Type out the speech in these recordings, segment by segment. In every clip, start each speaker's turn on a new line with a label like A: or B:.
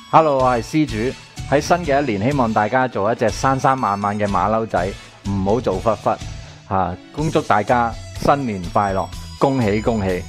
A: Hello， 我係施主。喺新嘅一年，希望大家做一隻生生猛猛嘅馬騮仔，唔好做忽忽嚇。恭祝大家新年快樂，恭喜恭喜！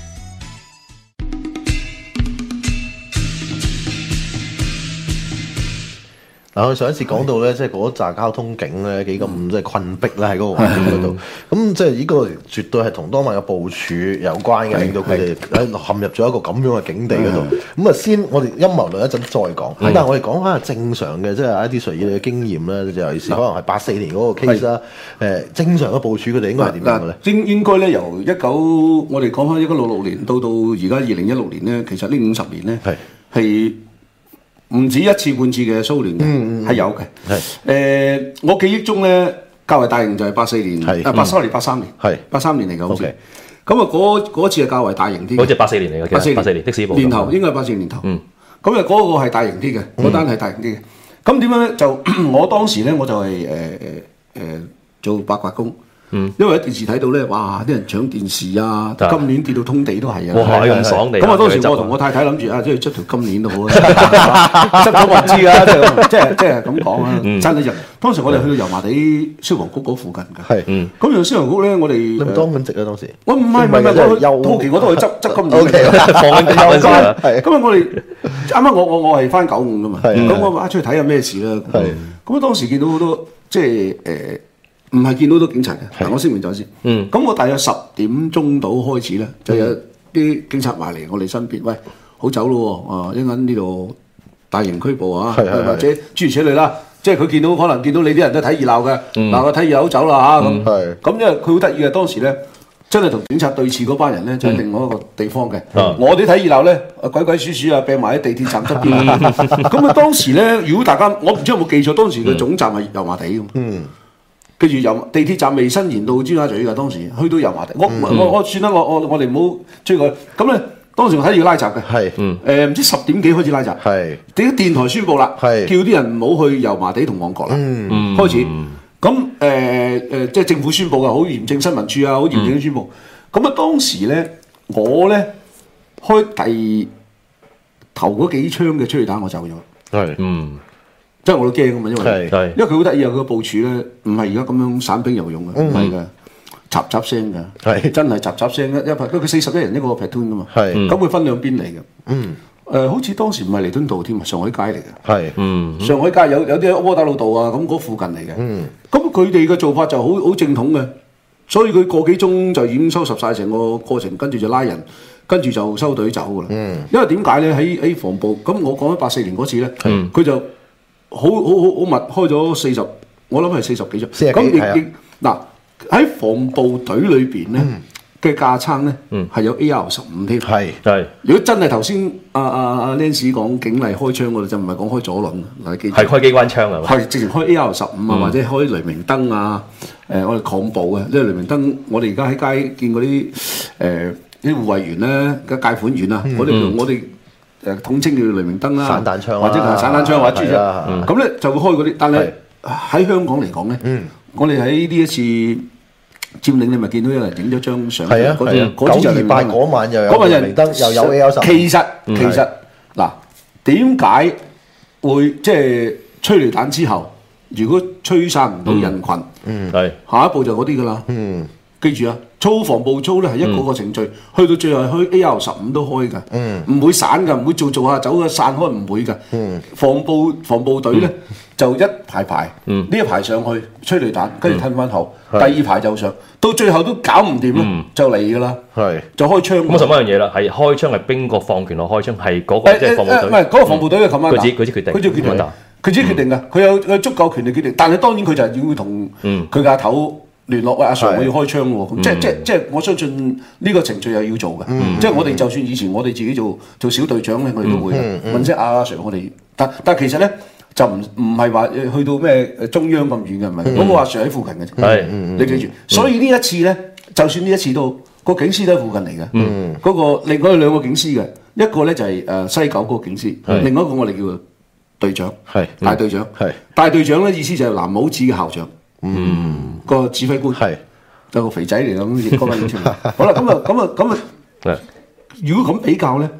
B: 嗱，我上一次講到咧，即係嗰紮交通警咧幾咁即係困迫咧喺嗰個環境嗰度，咁即係呢個絕對係同當晚嘅部署有關嘅，令到佢哋陷入咗一個咁樣嘅境地嗰度。咁啊，先我哋陰謀論一陣再講，咁但係我哋講翻正常嘅，即係一啲隨意嘅經驗咧，就尤其是可能係84年嗰個 case 啦。正常嘅部署佢哋應該係點樣嘅咧？
C: 應該咧由我哋講翻1966年到而家2016年咧，其實呢50年咧係唔止一次半次嘅騷亂嘅，係有嘅。我記憶中咧較為大型就係84年，83年，83年嚟嘅好似。咁啊嗰次係較為大型啲。
D: 好似84年嚟嘅，84年的士部。
C: 年頭應該係84年頭。咁啊嗰個係大型啲嘅，嗰單係大型啲嘅。咁點樣咧？就我當時咧我就係做八卦工。因為喺電視睇到咧，哇！啲人搶電視啊，金鏈跌到通地都係啊！
D: 哇，咁爽地！
C: 咁啊，當時我同我太太諗住啊，即係執條金鏈都好啊，執咗我唔知啊，即係咁講啊，真係就當時我哋去到油麻地消防局嗰附近㗎。咁由消防局咧，我哋
B: 你當緊值啊當時？
C: 我唔係，我到期我都去執金鏈。
D: 放緊假嗰陣時啊！
C: 咁啊，我哋啱啱我係翻95㗎嘛，咁我出去睇下咩事啦。咁啊，當時見到好多即係唔係見到好多警察嘅，我聲明咗先。咁我大約10點鐘到開始咧，就有啲警察埋嚟我哋身邊，喂，好走咯喎！一陣呢度大型拘捕啊，或者諸如此類啦。即係佢可能見到你啲人都睇熱鬧嘅，嗱我睇熱鬧好走啦嚇咁。咁因為佢好得意嘅，當時咧真係同警察對峙嗰班人咧，就喺另外一個地方嘅。我哋睇熱鬧咧，鬼鬼祟祟啊，病埋喺地鐵站側邊。咁啊，當時咧，如果大家我唔知有冇記錯，當時嘅總站係油麻地咁。跟住地鐵站未伸延到尖沙咀㗎，當時去到油麻地，我算啦，我哋唔好追佢。咁咧，當時我睇要拉閘嘅，唔知10點幾開始拉閘，啲電台宣佈啦，叫啲人唔好去油麻地同旺角啦，開始。咁即係政府宣佈嘅，好嚴正新聞處啊，好嚴正宣佈。咁啊，當時咧，我咧開頭嗰幾槍嘅催淚彈，我走咗。即係我都驚㗎嘛，因為佢好得意啊！佢個部署咧，唔係而家咁樣散兵游勇嘅，唔係㗎，雜雜聲㗎，真係雜雜聲一排。佢41人一個 platoon 㗎嘛，咁佢分兩邊嚟嘅。好似當時唔係彌敦道添啊，上海街嚟嘅。上海街有啲喺窩打老道啊，咁嗰附近嚟嘅。咁佢哋嘅做法就好正統嘅，所以佢個幾鐘就已經收拾晒成個過程，跟住就拉人，跟住就收隊走㗎啦。因為點解咧？喺防暴咁，我講緊84年嗰次咧，佢就好密開咗40，我諗係40幾張。咁亦嗱喺防暴隊裏邊咧嘅架撐咧係有 AR-15添。如果真係頭先阿 Lance 講警例開槍嗰度，就唔係講開左輪，嗱記住
D: 係開機關槍係嘛？
C: 係直情開 AR-15啊，或者開雷明燈啊。我哋抗暴嘅，因為雷明燈，我哋而家喺街見嗰啲啲護衛員咧嘅戒款員啊，我哋統稱叫雷明燈啦，
B: 散彈槍
C: 或者係散彈槍或者諸如咁咧就會開嗰啲。但係喺香港嚟講咧，我哋喺呢一次佔領，你咪見到有人影咗張相。嗰次就
B: 928嗰晚又有雷明燈，又有 AR-15。
C: 其實嗱，點解會即係催淚彈之後，如果吹散唔到人群，下一步就嗰啲㗎啦。記住啊，操防暴操咧係一個程序，去到最後開 AR-15都開㗎，唔會散㗎，唔會做下走嘅散開，唔會㗎。防暴隊咧就一排呢一排上去催淚彈，跟住褪翻後，第二排就上，到最後都搞唔掂咧，就嚟㗎啦，就開槍。
D: 咁我問一樣嘢啦，係開槍係邊個放權落開槍？係嗰個即係防暴隊？
C: 唔係嗰個防暴隊嘅 commander，
D: 佢自己決定，
C: 佢自己決定㗎，佢有足夠權力決定，但係當然佢就係要同佢嘅阿頭聯絡，喂阿 Sir，我要開槍喎，即係我相信呢個程序係要做嘅，即係我哋就算以前我哋自己做小隊長咧，我哋都會問聲阿 Sir，我哋但其實咧就唔係話去到咩中央咁遠嘅，唔係嗰個阿 Sir 喺附近嘅啫，你記住。所以呢一次咧，就算呢一次都個警司都喺附近嚟嘅，嗰個另外有兩個警司嘅，一個咧就係西九嗰個警司，另外一個我哋叫做隊長，大隊長，大隊長咧意思就係藍帽子嘅校長。個指揮官就個肥仔嚟咁，亦嗰個演出。好啦，咁啊，如果咁比較咧，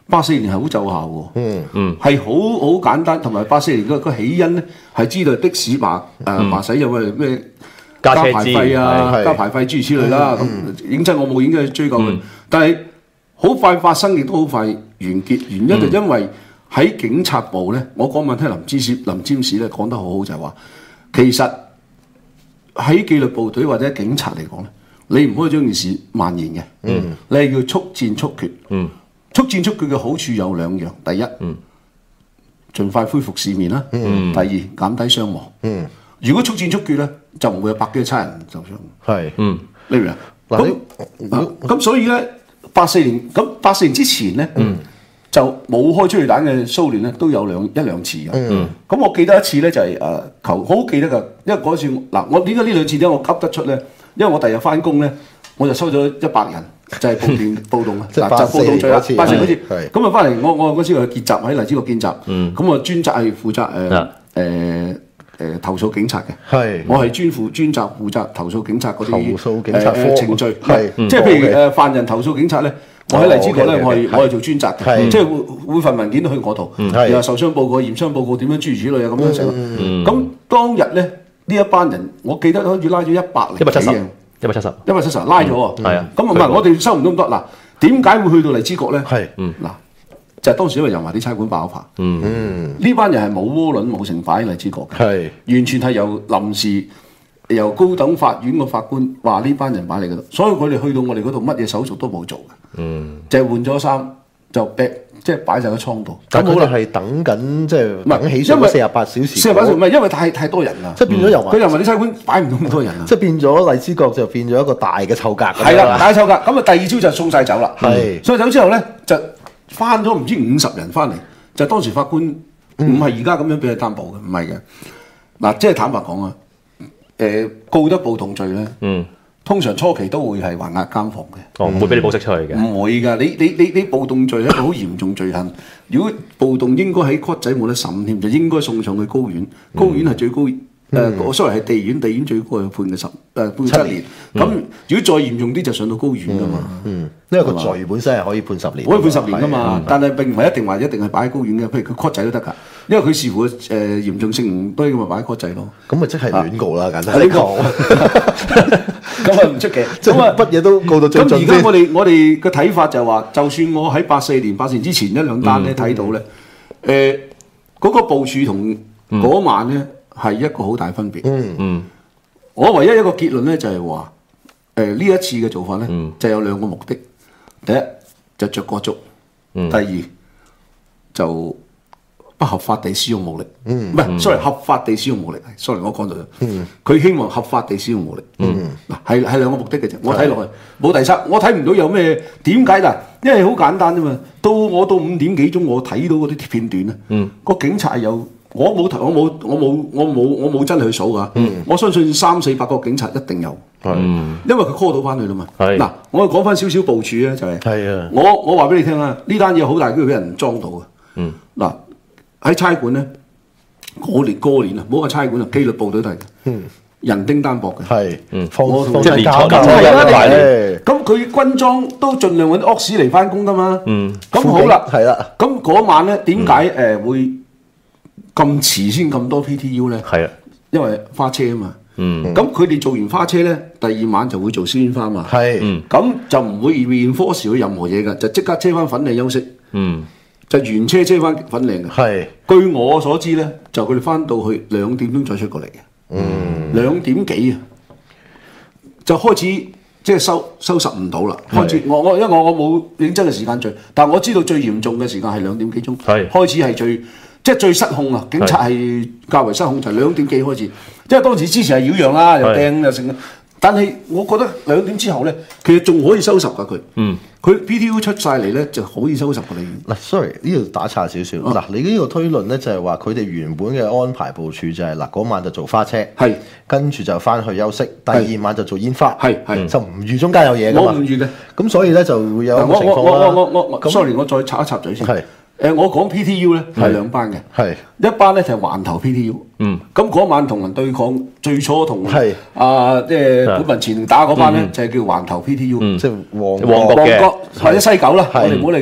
C: 84年係好奏效喎，係好簡單，同埋84年個起因咧係知道的士麻使因為咩加牌費啊、加牌費諸如此類啦。咁認真我冇應該追究佢，但係好快發生亦都好快完結，原因就因為喺警察部咧，我嗰晚聽林占士咧講得好好，就係話其實喺紀律部隊或者警察嚟講咧，你唔可以將件事蔓延嘅，你係要速戰速決。速戰速決嘅好處有兩樣，第一，盡快恢復市面啦；第二，減低傷亡。如果速戰速決咧，就唔會有百幾個差人受傷。係，你明唔明啊？咁所以咧，84年之前咧，就冇開催淚彈嘅騷亂咧，都有一兩次嘅。咁我記得一次咧就係好記得㗎，因為嗰次我點解呢兩次咧我噏得出咧？因為我第日翻工咧，我就收咗100人。就係暴動啊！就暴動罪啦，84嗰次。咁啊，翻嚟我嗰時去結集喺荔枝角見習，咁我專責係負責投訴警察嘅。我係專責負責投訴警察嗰啲投訴警察程序。即係譬如犯人投訴警察咧，我喺荔枝角咧，我係做專責嘅，即係會份文件都去我度，然後受傷報告、驗傷報告點樣諸如此類啊咁樣成。咁當日咧呢一班人，我記得好似拉咗170人。170拉咗喎，咁唔係我哋收唔到咁多。嗱，點解會去到荔枝角咧？嗱，就係當時因為油麻地差館爆發，呢班人係冇渦輪冇成擺喺荔枝角嘅，完全係由高等法院個法官話呢班人擺嚟嗰度，所以佢哋去到我哋嗰度乜嘢手續都冇做嘅，就係換咗衫就即係擺晒喺倉度。
B: 咁好啦，係等緊即係等起訴48小時。48小時
C: 唔係因為太多人啦，
B: 即係變咗油
C: 麻地差館擺唔到咁多人啊，
B: 即係變咗荔枝角就變咗一個大嘅臭格。
C: 係啦，大嘅臭格。咁啊，第二朝就送晒走啦。送晒走之後咧，就翻咗唔知50人翻嚟，就當時法官唔係而家咁樣俾佢擔保嘅，唔係嘅。嗱，即係坦白講啊，告得暴動罪咧。通常初期都會係還押監房嘅，
D: 唔會俾你保釋出去嘅。
C: 唔會㗎，你暴動罪係一個好嚴重罪行。如果暴動應該喺骨仔冇得審添，就應該送上去高院。高院係最高，sorry係地院，地院最高係判嘅判7年。咁如果再嚴重啲就上到高院㗎嘛。
B: 因為個罪本身係可以判10年，
C: 可以判10年㗎嘛。但係並唔係一定話一定係擺喺高院嘅，譬如佢骨仔都得㗎。因為佢視乎嚴重性唔多，咁咪擺喺骨仔咯。
B: 咁咪即係亂告啦，簡單啲講。
C: 咁啊唔出奇，
B: 咁啊乜嘢都告到最盡。
C: 咁而家我哋嘅睇法就係話，就算我喺84年之前1-2單咧睇到咧，嗰個部署同嗰晚咧係一個好大分別。我唯一一個結論咧就係話，呢一次嘅做法咧就有兩個目的，第一就着過足，第二就不合法地使用武力，唔係，sorry，合法地使用武力，sorry，我講咗，佢希望合法地使用武力，嗱係兩個目的嘅啫，我睇落去冇第三，我睇唔到有咩點解嗱，因為好簡單啫嘛，到5點幾鐘我睇到嗰啲片段咧，個警察有，我冇真係去數噶，我相信300-400個警察一定有，因為佢 call 到翻去啦嘛，嗱，我講翻少少部署咧就係，我話俾你聽啦，呢單嘢好大機會俾人裝到嘅，嗱。喺差館咧，過年啊，唔好話差館啊，紀律部隊都係人丁單薄嘅，
B: 放
D: 即係年初
C: 咁佢軍裝都盡量揾啲惡士嚟翻工噶嘛，咁好啦，係啦，咁嗰晚咧點解會咁遲先咁多 PTU 咧？係啊，因為花車啊嘛，咁佢哋做完花車咧，第2晚就會做燒煙花嘛，咁就唔會 reinforce 佢任何嘢㗎，就即刻車翻粉嶺休息。就原車翻粉嶺嘅，據我所知咧，就佢哋翻到去2點鐘再出過嚟嘅，2點幾啊，就開始即係收拾唔到啦。開始我因為我冇認真嘅時間序，但我知道最嚴重嘅時間係2點幾鐘，開始係最失控啊！警察係較為失控，就2點幾開始，因為當時之前係擾攘啦，又掟又成。但係我覺得2點之後咧，其實仲可以收拾㗎佢。佢 PTU 出晒嚟咧，就可以收拾㗎你。嗱
B: ，sorry，呢度打岔少少。嗱，你呢個推論咧就係話佢哋原本嘅安排部署就係嗰晚就做花車，跟住就翻去休息，第2晚就做煙花，就唔預中間有嘢㗎嘛。
C: 我唔預嘅。
B: 咁所以咧就會有情況啦。
C: 我 sorry， 我再插一插嘴先。我講 PTU 咧係2班嘅，一班咧就係環頭 PTU。咁嗰晚同人對抗，最初同即係本民前打嗰班咧就係叫環頭 PTU，
B: 即係旺
C: 角或者西九啦，我哋唔好理㗎。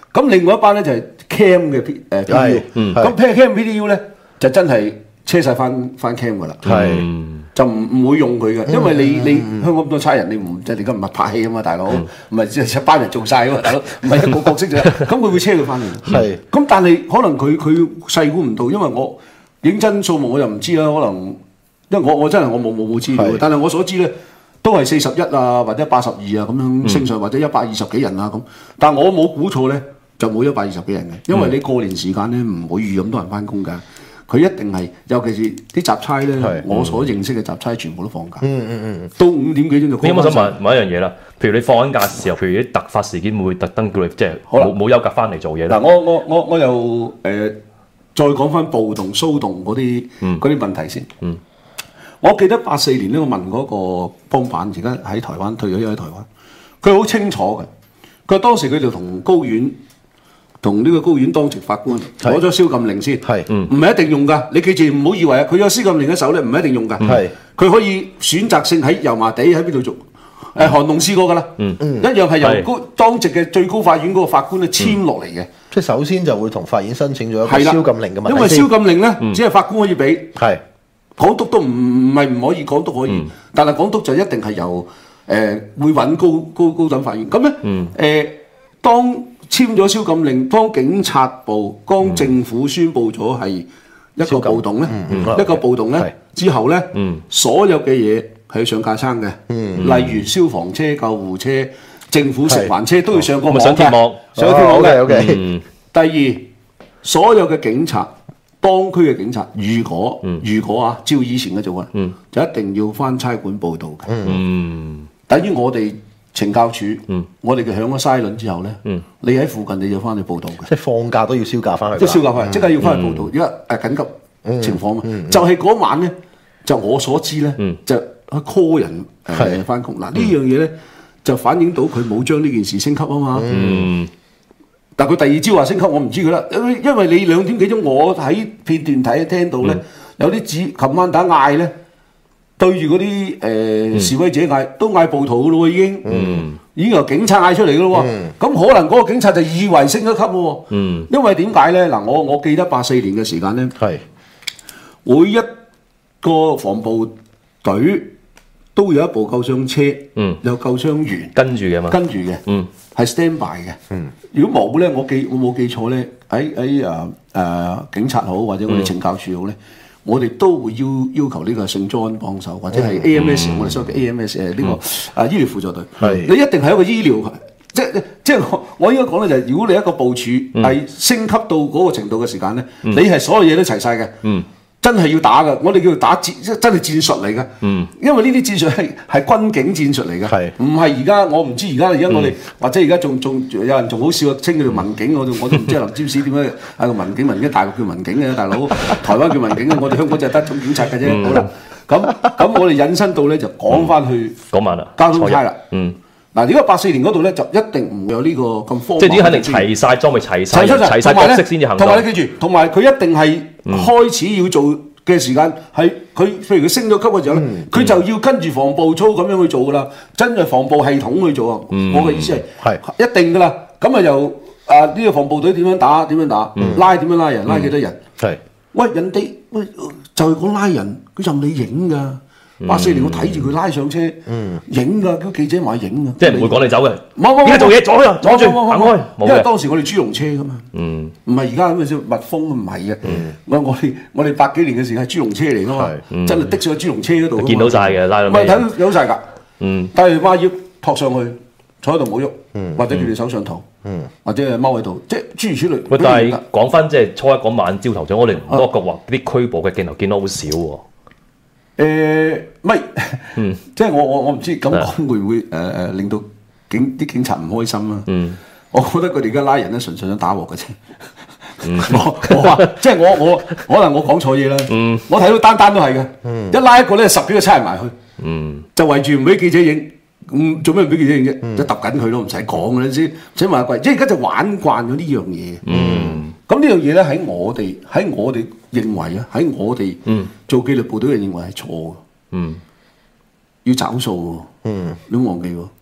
C: 咁另外一班咧就係 cam 嘅PDU，咁 cam PDU 咧就真係車晒翻 cam 噶啦，就唔會用佢嘅，因為你香港咁多差人，你唔即係你而家唔係拍戲啊嘛，大佬，唔係即係一班人做晒啊嘛，大佬，唔係一個角色啫，咁佢會車佢翻嚟。咁但係可能佢細估唔到，因為我認真數目我又唔知啦，可能因為我真係我冇資料，但係我所知咧都係41啊或者82啊咁樣升上，或者120幾人啊咁，但我冇估錯咧就冇120幾人嘅，因為你過年時間咧唔會預咁多人翻工㗎。佢一定係，尤其是啲雜差咧，我所認識嘅雜差全部都放假。到5點幾鐘就。
D: 咁我想問一樣嘢啦，譬如你放緊假嘅時候，譬如啲突發事件，會唔會特登叫你即係冇休假翻嚟做嘢咧？
C: 嗱，我又再講翻暴動、騷動嗰啲問題先。我記得84年咧，我問嗰個幫辦，而家喺台灣退咗休喺台灣，佢好清楚嘅。佢話當時佢就同呢個高院當值法官攞咗宵禁令先，唔係一定用㗎。你記住唔好以為佢有宵禁令嘅時候咧，唔係一定用㗎。佢可以選擇性喺油麻地喺邊度做。韓農試過㗎啦，一樣係由當值嘅最高法院嗰個法官咧簽落嚟嘅。
B: 即係首先就會同法院申請咗一個宵禁令嘅問題。
C: 因為宵禁令咧，只係法官可以俾，港督都唔係唔可以，港督可以，但係港督就一定係由會揾高等法院。咁咧當簽咗宵禁令，當警察部、當政府宣布咗係一個暴動咧，之後咧，所有嘅嘢係要上架撐嘅，例如消防車、救護車、政府食環車都要上個網嘅，上天網嘅。第二，所有嘅警察，當區嘅警察，如果啊，照以前嘅做法，就一定要返差館報到嘅。等於我哋懲教署，我哋嘅響咗篩輪之後咧，你喺附近你就翻去報道嘅，
B: 即係放假都要銷假翻去，
C: 即係銷假翻，即刻要翻去報道，因為緊急情況嘛。就係嗰晚咧，就我所知咧，就去 call 人翻工。嗱呢樣嘢咧，就反映到佢冇將呢件事升級啊嘛。但佢第二朝話升級，我唔知佢啦，因為你2點幾鐘，我喺片段聽到咧，有啲琴晚打嗌咧。對住嗰啲示威者嗌，都嗌暴徒嘅咯喎，已經由警察嗌出嚟嘅咯喎。咁可能嗰個警察就以為升咗級喎。因為點解咧？嗱，我記得84年嘅時間咧，每一個防暴隊都有一部救傷車，有救傷員
D: 跟住嘅嘛，
C: 係 stand by 嘅。如果冇咧，我冇記錯咧，喺警察好或者我哋懲教處好咧。我哋都會要求呢個聖莊幫手，或者係 AMS，我哋所謂嘅 AMS 呢個醫療輔助隊。你一定係一個醫療，即係我應該講咧就係，如果你一個部署係升級到嗰個程度嘅時間咧，你係所有嘢都齊晒嘅。真係要打㗎，我哋叫做打戰，真係戰術嚟㗎。因為呢啲戰術係軍警戰術嚟㗎，唔係而家我唔知而家我哋或者而家仲有人仲好笑稱佢哋民警，我都唔知林占士點解係個民警，大陸叫民警嘅大佬，台灣叫民警嘅，我哋香港就係得總警察嘅啫。好啦，咁我哋引申到咧就講翻去
D: 嗰晚啦，
C: 交通差啦。嗱，如果84年嗰度咧就一定唔會有呢個咁荒謬，
D: 即係已經肯定齊晒裝備、齊晒角色先至行動。
C: 同埋你記住，同埋佢一定係開始要做嘅時間係佢，譬如佢升咗級嘅時候咧，佢就要跟住防暴操咁樣去做噶啦，真係防暴系統去做啊！我嘅意思係一定噶啦。咁啊由呢個防暴隊點樣打，點樣拉人，拉幾多人？喂，人哋就係講拉人，佢任你影㗎。84年我睇住佢拉上車，影㗎，啲記者話影㗎，
D: 即係唔會趕你走嘅。
C: 冇，
D: 而家做嘢阻住行開，
C: 因為當時我哋豬籠車㗎嘛，唔係而家咁嘅蜜蜂唔係嘅。我哋80幾年嘅時間係豬籠車嚟㗎嘛，真係的上去豬籠車嗰度。
D: 見到晒嘅，拉到。
C: 唔係睇到晒㗎，但係話要托上去，坐喺度冇喐，或者叫你手上堂，或者係踎喺度，即係諸如此類。
D: 喂，但係講翻即係初一嗰晚朝頭早，我哋唔多覺話啲拘捕嘅鏡頭見到好少喎。
C: 咪，即係我唔知咁講會唔會令到啲警察唔開心啦。我覺得佢哋而家拉人咧，純粹想打鑊嘅啫。我話即係我可能我講錯嘢啦。我睇到單都係嘅，一拉一個咧10幾個差人埋去，就圍住唔俾記者影。做咩唔俾記者影啫？即係揼緊佢咯，唔使講嘅啦先。請問阿貴，即係而家就玩慣咗呢樣嘢。咁呢樣嘢咧喺我哋認為啊，喺我哋做紀律部隊嘅人認為係錯嘅。要找數喎，你唔好忘記喎。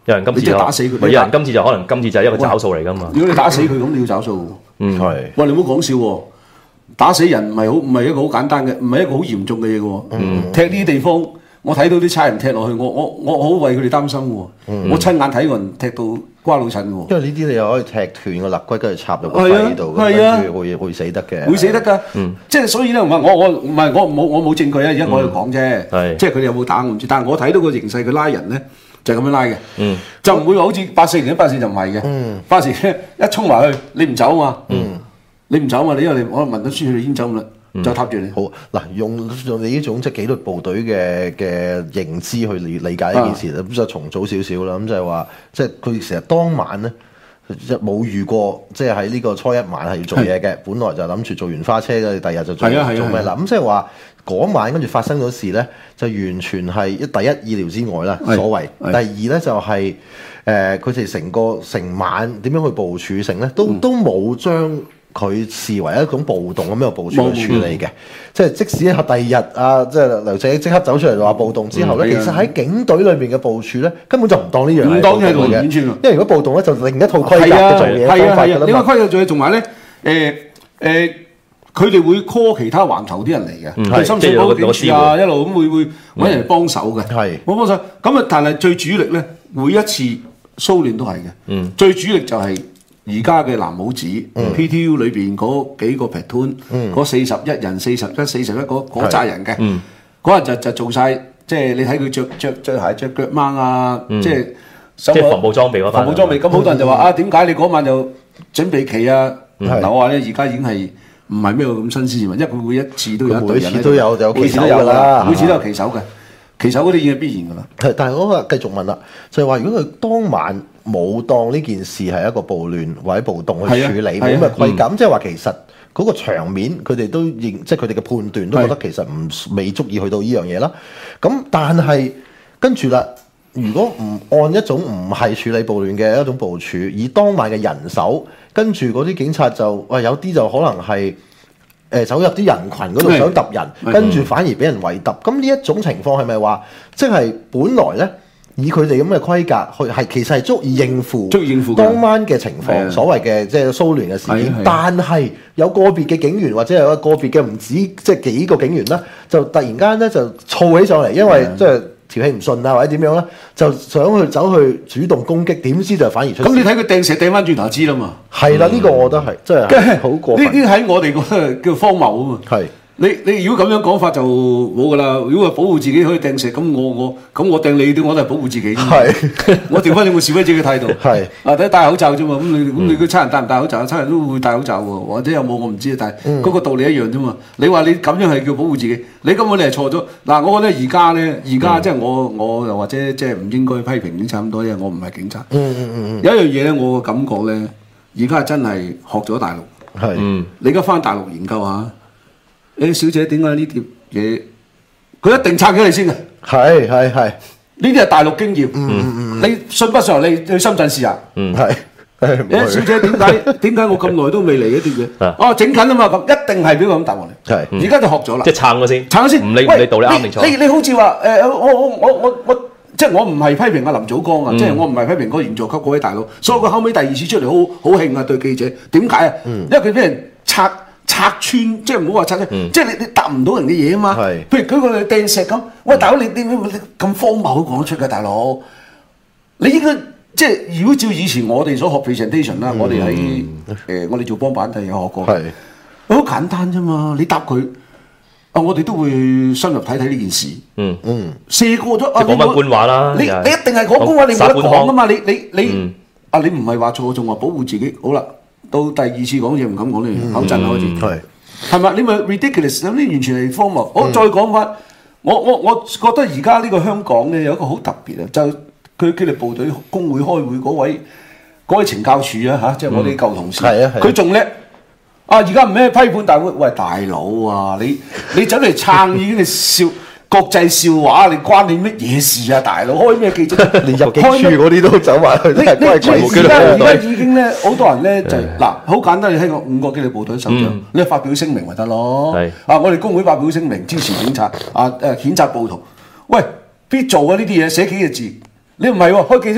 D: 有人今次
C: 你即係打死佢。
D: 有人今次就可能今次就係一個找數嚟㗎嘛。
C: 如果你打死佢，咁你要找數。
B: 係。
C: 喂，你唔好講笑喎！打死人唔係一個好簡單嘅，唔係一個好嚴重嘅嘢嘅喎。踢呢啲地方，我睇到啲差人踢落去，我好為佢哋擔心喎。我親眼睇過人踢到瓜老襯喎。
B: 因為呢啲你又可以踢斷個肋骨，跟住插入個肺度，跟住會死得嘅。
C: 會死得㗎。即係所以咧，我冇證據啊！而家我喺度講啫。即係佢哋有冇打我唔知，但係我睇到個形勢，佢拉人咧就係咁樣拉嘅。就唔會話好似84年84就唔係嘅。84年一衝埋去，你唔走啊嘛。你唔走嘛？你因為我聞到書，你已經走啦，就踏住你。
B: 好嗱，用你呢種即係紀律部隊嘅認知去理解呢件事咁就重組少少啦。咁就係話，即係佢成日當晚咧，冇遇過，即係喺呢個初一晚係要做嘢嘅。本來就諗住做完花車嘅，第二日就做咩啦？咁即係話嗰晚跟住發生咗事咧，就完全係第一意料之外啦。所謂第二咧就係佢哋成晚點樣去部署成咧，都冇將佢視為一種暴動咁樣嘅部署去處理嘅，即係即使係第二日即係劉仔即刻走出嚟話暴動之後咧，其實喺警隊裏邊嘅部署咧，根本就唔當呢樣係暴動嘅，因為如果暴動咧就另一套規格嘅做嘢方法㗎啦嘛。
C: 另外規格做嘢，同埋咧佢哋會 call 其他環頭啲人嚟嘅，佢深水埗警署一路咁會揾人嚟幫手嘅，我幫手咁啊！但係最主力咧，每一次騷亂都係嘅，最主力就係而家嘅藍帽子 PTU 裏邊嗰幾個 platoon，嗰41人、41嗰扎人嘅，嗰日就做晒，即係你睇佢着鞋、着腳掹啊，即係
D: 防暴裝備嗰班。
C: 防暴裝備咁好多人就話點解你嗰晚就準備旗啊？嗱我話咧，而家已經係唔係咩咁新鮮事物，因為佢每一次都有一隊人，
B: 每次都有旗手㗎啦，
C: 每次都有旗手嘅。旗手嗰啲已經係必然㗎啦。
B: 但係我繼續問啦，就係話如果佢當晚冇當呢件事係一個暴亂或者暴動去處理，冇咁嘅規格，即係話其實嗰個場面佢哋都認，即係佢哋嘅判斷都覺得其實未足以去到呢樣嘢啦。咁但係跟住啦，如果唔按一種唔係處理暴亂嘅一種部署，以當晚嘅人手，跟住嗰啲警察就有啲就可能係走入啲人群嗰度想揼人，跟住反而俾人圍揼。咁呢一種情況係咪話，即係本來咧以佢哋咁嘅規格去其實係足以應付當晚嘅情況，所謂嘅即係騷亂嘅事件。但係有個別嘅警員或者有個別嘅唔止即係幾個警員啦，就突然間咧就燥起上嚟，因為即係條氣唔順啊或者點樣咧，就想走去主動攻擊，點知就反而出事。
C: 咁你睇佢掟石掟翻轉頭知啦嘛。
B: 係啦，呢個我覺得係真係好過分。
C: 呢啲喺我哋覺得叫荒謬啊嘛。係。你如果咁樣講法就冇噶啦。如果話保護自己可以掟石，咁我掟你我都係保護自己。係，我調翻你個示威者嘅態度。係戴口罩啫嘛。咁你個差人戴唔戴口罩？差人都會戴口罩喎，或者有冇我唔知，但係嗰個道理一樣啫嘛。你話你咁樣係叫保護自己，你根本你係錯咗。嗱，我覺得而家即係我又或者即係唔應該批評警察咁多，因為我唔係警察。有一樣嘢咧，我嘅感覺咧，而家真係學咗大陸。係，你而家翻大陸研究下。小姐點解呢碟嘢？佢一定拆咗你先嘅。係。呢啲係大陸經驗。你信不信？你去深圳試下。小姐點解我咁耐都未嚟一碟嘢？整緊啊嘛，咁一定係俾佢咁答我哋。而家就學咗啦。即係撐咗先。唔理道理啱定錯。你好似話我即係我唔係批評阿林祖光啊，即係我唔係批評嗰個員佐級嗰位大佬。所以佢後尾第二次出嚟好興啊，對記者。點解啊？因為佢俾人拆穿，即係唔好話拆穿，即係你答唔到人嘅嘢啊嘛。譬如舉個例掟石咁，喂大佬你咁荒謬都講得出嘅，大佬你應該即係如果照以前我哋所學 presentation 啦，我哋喺我哋做幫辦都有學過，好簡單啫嘛。你答佢我哋都會深入睇睇呢件事。射過咗
D: 講翻官話啦，
C: 你一定係講官話，你冇得講噶嘛。你唔係話錯，仲話保護自己。好啦。到第二次講嘢唔敢講呢樣，口震啦開始，係咪？你咪 ridiculous， 有啲完全係荒謬。我再講翻，我覺得而家呢個香港咧有一個好特別啊，就佢紀律部隊工會開會嗰位懲教署啊即係我哋舊同事，佢仲叻而家唔咩批判大會，喂大佬啊，你走嚟撐已經係笑。國際笑話，你關你乜嘢事啊，大佬？開咩記者？連入境處嗰啲都走埋去，真係鬼事。而家已經咧，好多人咧就嗱，好簡單。你睇個5個紀律部隊首長，你發表聲明咪得咯？我哋工會發表聲明支持警察，譴責暴徒。喂，必做啊呢啲嘢，寫幾個字？你唔係開記者會，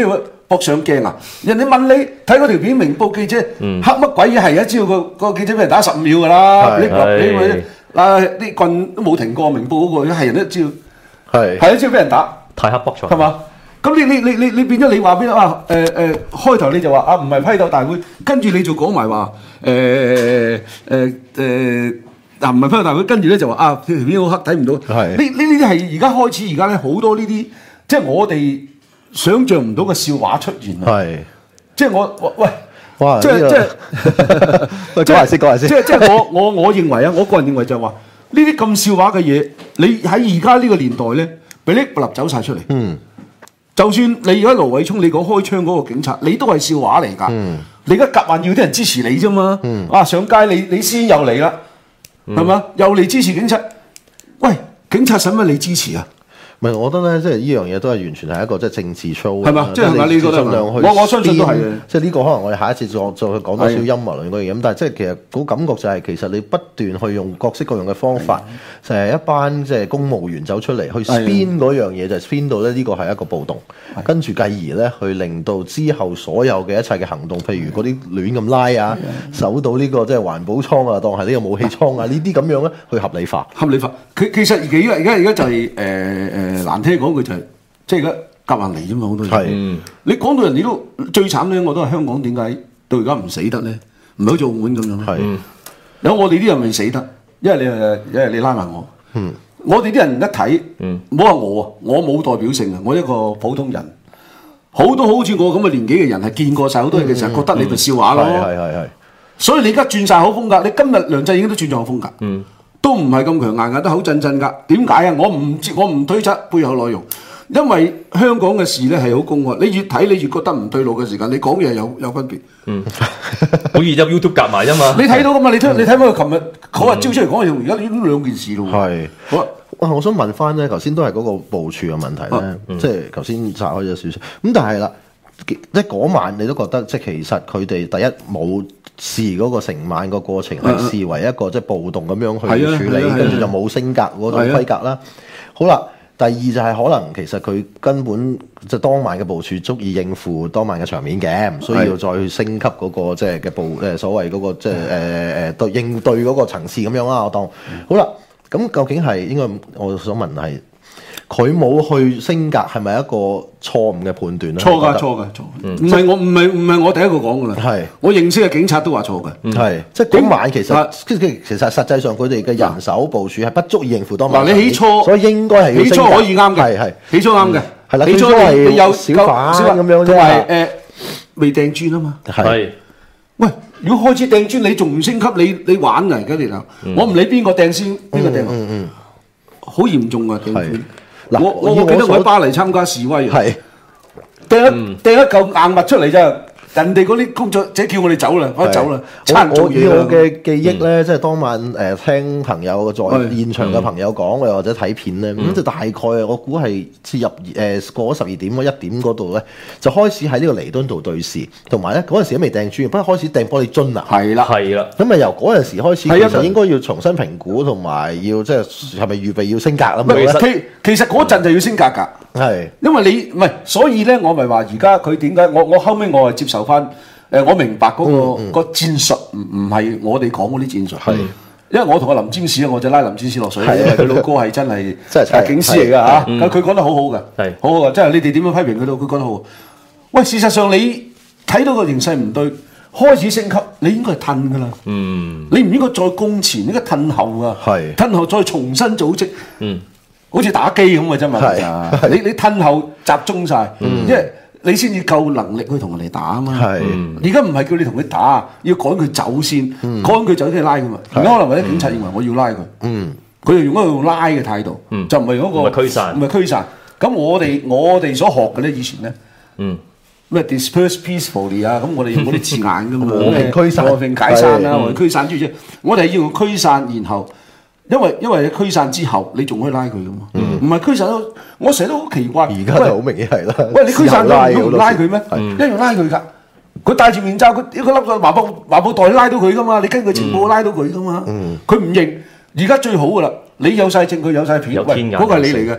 C: 搏上鏡啊！人哋問你睇嗰條片，明報記者黑乜鬼嘢係啊？知道個記者俾人打15秒㗎啦，你啲棍都冇停過，明報嗰個係人都知道，係啊，知道俾人打，
D: 太黑卜咗，
C: 係嘛？咁你變咗你話邊啊？開頭你就話唔係批鬥大會，跟住你就講埋話唔係批鬥大會，跟住咧就話條片好黑睇唔到。呢啲係而家開始，而家咧好多呢啲，即係我哋想像唔到嘅笑話出現啊！即係
B: 哇！
C: 即係
B: 講下先，
C: 即係我認為啊，我個人認為就係話呢啲咁笑話嘅嘢，你喺而家呢個年代咧，俾呢立走晒出嚟。就算你而家盧偉聰，你講開槍嗰個警察，你都係笑話嚟㗎。你而家夾硬要啲人支持你啫嘛。上街你先又嚟啦，係嘛？又嚟支持警察。喂，警察使乜你支持啊？
B: 唔係，我覺得咧，即係呢樣嘢都係完全係一個即係政治 show
C: 係嘛？即係你覺得我相信都係嘅。
B: 即係呢個可能我哋下一次再去講多少陰謀論嗰樣嘢。咁但係即係其實嗰感覺就係其實你不斷去用各式各樣嘅方法，就係一班即係公務員走出嚟去 spin 嗰樣嘢，就 spin 到咧呢個係一個暴動，跟住繼而咧去令到之後所有嘅一切嘅行動，譬如嗰啲亂咁拉啊，搜到呢個即係環保倉啊，當係呢個武器倉啊，呢啲咁樣咧去合理化。
C: 其實而家就係難聽講句就係，即係而家夾硬嚟啫嘛，好多嘢。你講到人哋都最慘咧，我都係香港點解到而家唔死得咧？唔係好似澳門咁樣咧。有我哋啲人未死得，因為你拉埋我。我哋啲人一睇，唔好話我啊，我冇代表性啊，我一個普通人。好多好似我咁嘅年紀嘅人係見過晒好多嘢嘅時候，覺得你咪笑話咯。所以你而家轉晒好風格，你今日梁振英都轉咗好風格。都唔係咁強硬嘅，都口震震㗎。點解啊？我唔推測背後內容，因為香港嘅事咧係好公開。你越睇你越覺得唔對路嘅時間，你講嘢有分別。
D: 好易入 YouTube 夾埋啫嘛。
C: 你睇到㗎嘛？你睇翻佢琴日嗰日招出嚟講嘢，而家已經兩件事咯。好。
B: 我想問翻咧，頭先都係嗰個部署嘅問題咧，即係頭先拆開咗少少。咁但係啦，即係嗰晚你都覺得，即係其實佢哋第一冇視嗰個成晚個過程係視為一個即係暴動咁樣去處理，跟住就冇升格嗰種規格啦。好啦，第二就係可能其實佢根本即係當晚嘅部署足以應付當晚嘅場面嘅，唔需要再去升級嗰個即係嘅所謂嗰個即係應對嗰個層次咁樣啦。我當好啦。咁究竟係應該？我想問係佢冇去升格係咪一個錯誤嘅判斷咧？
C: 錯㗎，唔係我第一個講㗎啦。係我認識嘅警察都話錯嘅。
B: 係即係嗰晚其實實際上佢哋嘅人手部署係不足以應付當晚。
C: 嗱，你起初
B: 所以應該係
C: 起初可以啱嘅，係起初啱嘅。
B: 係啦，
C: 起初
B: 係
C: 有
B: 小販咁樣啫，
C: 同埋未掟磚啊嘛。係。喂，如果開始掟磚，你仲唔升級？你玩㗎而家你就，我唔理邊個掟先，邊個掟，好嚴重啊掟磚。我記得我喺巴黎參加示威，係掟一嚿硬物出嚟啫。人哋嗰啲工作者叫我哋走啦，我走啦。
B: 我以我嘅記憶咧，即係當晚聽朋友在現場嘅朋友講，或者睇片咧，咁就大概我估係切入過咗12點1點嗰度咧，就開始喺呢個彌敦道對峙，同埋咧嗰陣時都未掟磚，不過開始掟玻璃樽啦。係啦。咁啊由嗰陣時開始，其實應該要重新評估，同埋要即係咪預備要升格啦？
C: 其實嗰陣就要升格㗎。係，因為你唔係，所以咧我咪話而家佢點解我後尾我係接受翻我明白嗰個戰術唔係我哋講嗰啲戰術，係因為我同阿林占士我就拉林占士落水，因為佢老哥係真係警司嚟㗎嚇，佢講得好好㗎，係好好㗎，即係你哋點樣批評佢都佢講得好。喂，事實上你睇到個形勢唔對，開始升級，你應該係褪㗎啦，你唔應該再攻前，應該褪後啊，褪後再重新組織，好似打機咁嘅啫嘛，你褪後集中晒，因為你先至夠能力去同人哋打啊嘛。而家唔係叫你同佢打，要趕佢走先，趕佢走先拉佢嘛。而家可能或者警察認為我要拉佢，佢就用一個拉嘅態度，就唔係用一個驅散。咁我哋所學嘅咧，以前咧，咩 disperse peacefully 啊，咁我哋用嗰啲字眼㗎嘛，和平解散啊，和平驅散諸如此類，我哋係要用驅散，然後。因為驅散之後，你仲可以拉佢噶嘛？唔係驅散都，我成日都好奇怪。
B: 而家就好明顯係啦。
C: 喂，你驅散咗唔拉佢咩？一樣拉佢㗎。佢戴住面罩，佢一個笠個麻布袋拉到佢㗎嘛？你根據情報拉到佢㗎嘛？佢唔認。而家最好㗎啦，你有晒證據，有晒片，喂，嗰個係你嚟嘅。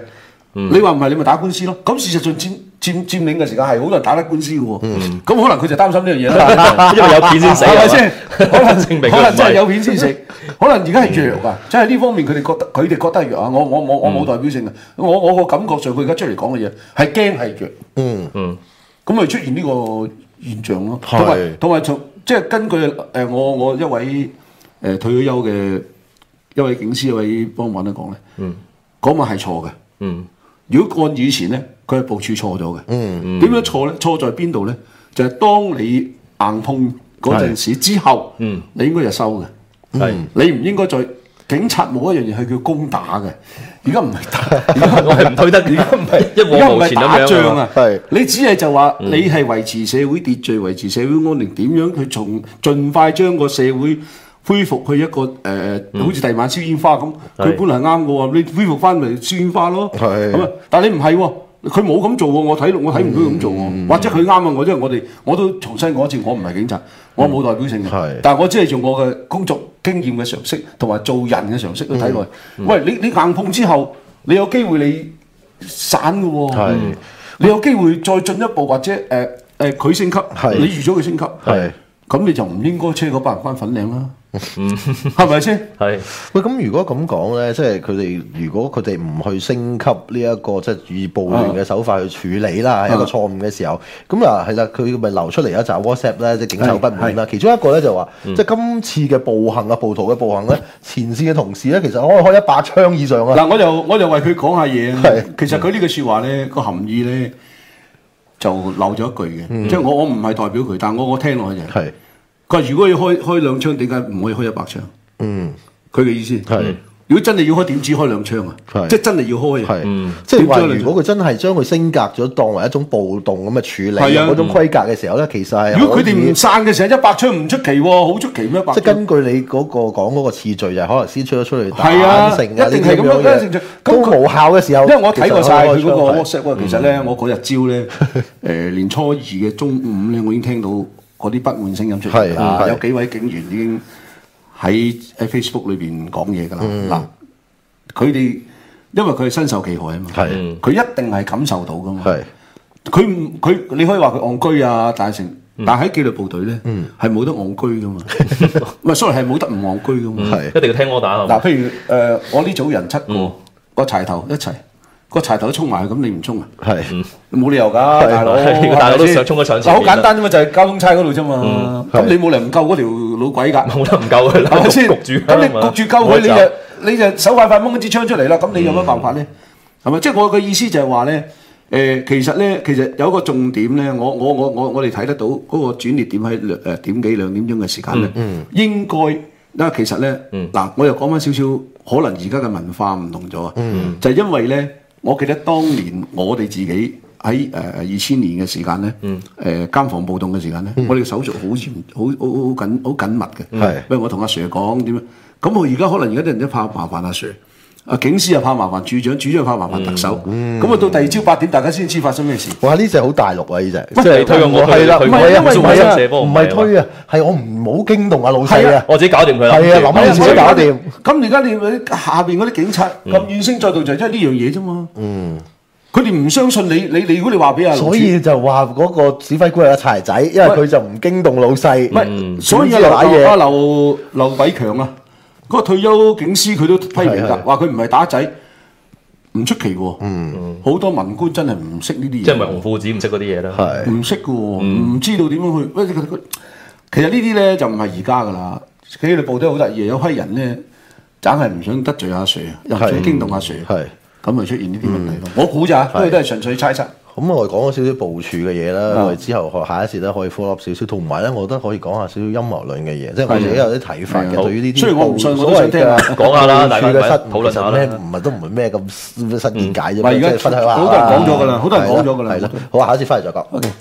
C: 你話唔係，你咪打官司咯。咁事實上佔領嘅時間係好多人打得官司嘅喎。咁可能佢就擔心呢樣嘢啦，
D: 因為有片先死，
C: 係咪先？可能
D: 證明
C: 可能真係有片先食，可能而家係弱啊！即係呢方面佢哋覺得係弱啊！我冇代表性嘅，我個感覺上佢而家出嚟講嘅嘢係驚係弱。咁咪出現呢個現象咯。同埋即係根據我一位退咗休嘅一位警司一位幫辦咧講咧，嗰晚係錯嘅。如果按以前咧，佢係部署錯咗嘅。點樣錯咧？錯在邊度咧？就係當你硬碰嗰陣時之後，你應該就收嘅。你唔應該再警察冇一樣嘢係叫攻打嘅。而家唔係打，
D: 我係唔推得，而家唔係一往無前咁樣
C: 打仗啊！你只係就話你係維持社會秩序、維持社會安寧，點樣去盡快將個社會恢復去一個好似第二晚燒煙花咁，佢本嚟係啱嘅喎，你恢復翻咪燒煙花咯。咁啊，但係你唔係喎，佢冇咁做喎，我睇唔到佢咁做喎，或者佢啱啊！因為我都重新講一次，我唔係警察，我冇代表性嘅，但係我只係用我嘅工作經驗嘅常識同埋做人嘅常識去睇落去。喂，你硬碰之後，你有機會你散嘅喎，你有機會再進一步或者佢升級，你預咗佢升級，咁你就唔應該車嗰班人翻粉嶺啦。係咪先？
B: 係喂，咁如果咁講咧，即係佢哋如果佢哋唔去升級呢一個即係以暴亂嘅手法去處理啦，係一個錯誤嘅時候，咁啊係啦，佢咪流出嚟一集 WhatsApp 咧，即係警察不滿啦。其中一個咧就話，即係今次嘅暴行啊，暴徒嘅暴行咧，前線嘅同事咧，其實可以開100槍以上啊。
C: 嗱，我就為佢講下嘢。其實佢呢句説話咧個含義咧就漏咗一句嘅，即係我唔係代表佢，但我聽落去就係。佢話：如果要開2槍，點解唔可以開100槍？佢嘅意思係，如果真係要開，點止開2槍啊？即係真係要開。
B: 即係話，如果佢真係將佢升格咗，當為一種暴動咁嘅處理，嗰種規格嘅時候咧，其實係
C: 如果佢哋唔散嘅時候，100槍唔出奇喎，好出奇咩？
B: 即係根據你嗰個講嗰個次序，就係可能先出咗出嚟打成
C: 一定係咁樣，
B: 都無效嘅時候。
C: 因為我睇過晒佢嗰個 WhatsApp 其實咧，我嗰日朝咧，年初2嘅中午咧，我已經聽到嗰啲不滿聲音出嚟，有幾位警員已經喺 Facebook 裏邊講嘢㗎啦。嗱，佢哋因為佢係身受其害啊嘛，佢一定係感受到㗎嘛。佢你可以話佢戇居啊，但係喺紀律部隊咧係冇得戇居㗎嘛。唔係，sorry係冇得唔戇居㗎嘛。
D: 一定要聽我打。
C: 嗱，譬如我呢組人7個個柴頭一齊。個柴頭都衝埋，咁你唔衝啊？冇理由㗎，大佬。
D: 大佬都想衝一場。
C: 好簡單啫嘛，就係交通差嗰度啫嘛。咁你冇理由唔救嗰條老鬼㗎？
D: 冇得唔救佢啦，
C: 係咪先？
D: 焗住。
C: 咁你焗住救佢，你就手快掹支槍出嚟啦。咁你有乜辦法咧？係咪？即係我嘅意思就係話咧，其實有一個重點咧，我哋睇得到嗰個轉捩點喺點幾2點鐘嘅時間咧，應該嗱，其實咧嗱，我又講翻少少，可能而家嘅文化唔同咗啊，就係因為咧。我記得當年我哋自己喺2000年嘅時間咧，監防暴動嘅時間咧，我哋嘅手續好緊密嘅。因為我同阿 Sir 講點樣，咁我而家可能而家啲人都怕麻煩阿 Sir， 警司又怕麻煩處長，處長怕麻煩特首，咁啊到第二朝8點，大家先知發生咩事。
B: 哇！呢隻好大陸啊，呢隻
D: 即係推我係啦，
B: 唔係推啊，係我唔好驚動阿老細啊，
D: 我自己搞掂佢啦。
B: 係啊，諗住自己搞掂。
C: 咁而家你下邊嗰啲警察咁怨聲載道，就係因為呢樣嘢啫嘛。佢哋唔相信你，如果你話俾阿，
B: 所以就話嗰個指揮官係阿柴仔，因為佢就唔驚動老細。
C: 唔係，所以阿劉偉強啊。嗰個退休警司佢都批評㗎，話佢唔係打仔，唔出奇喎。好多文官真係唔識呢啲嘢，
D: 即係唔係紅褲子唔識嗰啲嘢啦，
C: 唔識嘅喎，唔知道點樣去。其實呢啲咧就唔係而家㗎啦。紀律部隊好得意，有批人咧，梗係唔想得罪阿 Sir，又唔想驚動阿 Sir，咁咪出現呢啲問題咯。我估咋，因為都係純粹猜測。
B: 咁我哋講咗少少部署嘅嘢啦，我哋之後下一節咧可以 follow up 少少，同埋咧，我覺得可以講下少少陰謀論嘅嘢，即係我自己有啲睇法嘅。對於呢啲，
C: 雖然我唔信，我都想聽下
D: 講下啦，大家討論下啦。
B: 都唔係咩咁新見解啫，
C: 即係分享下。好多人講咗㗎啦，好多人講咗㗎啦。
B: 係咯，好，下一節翻嚟再講。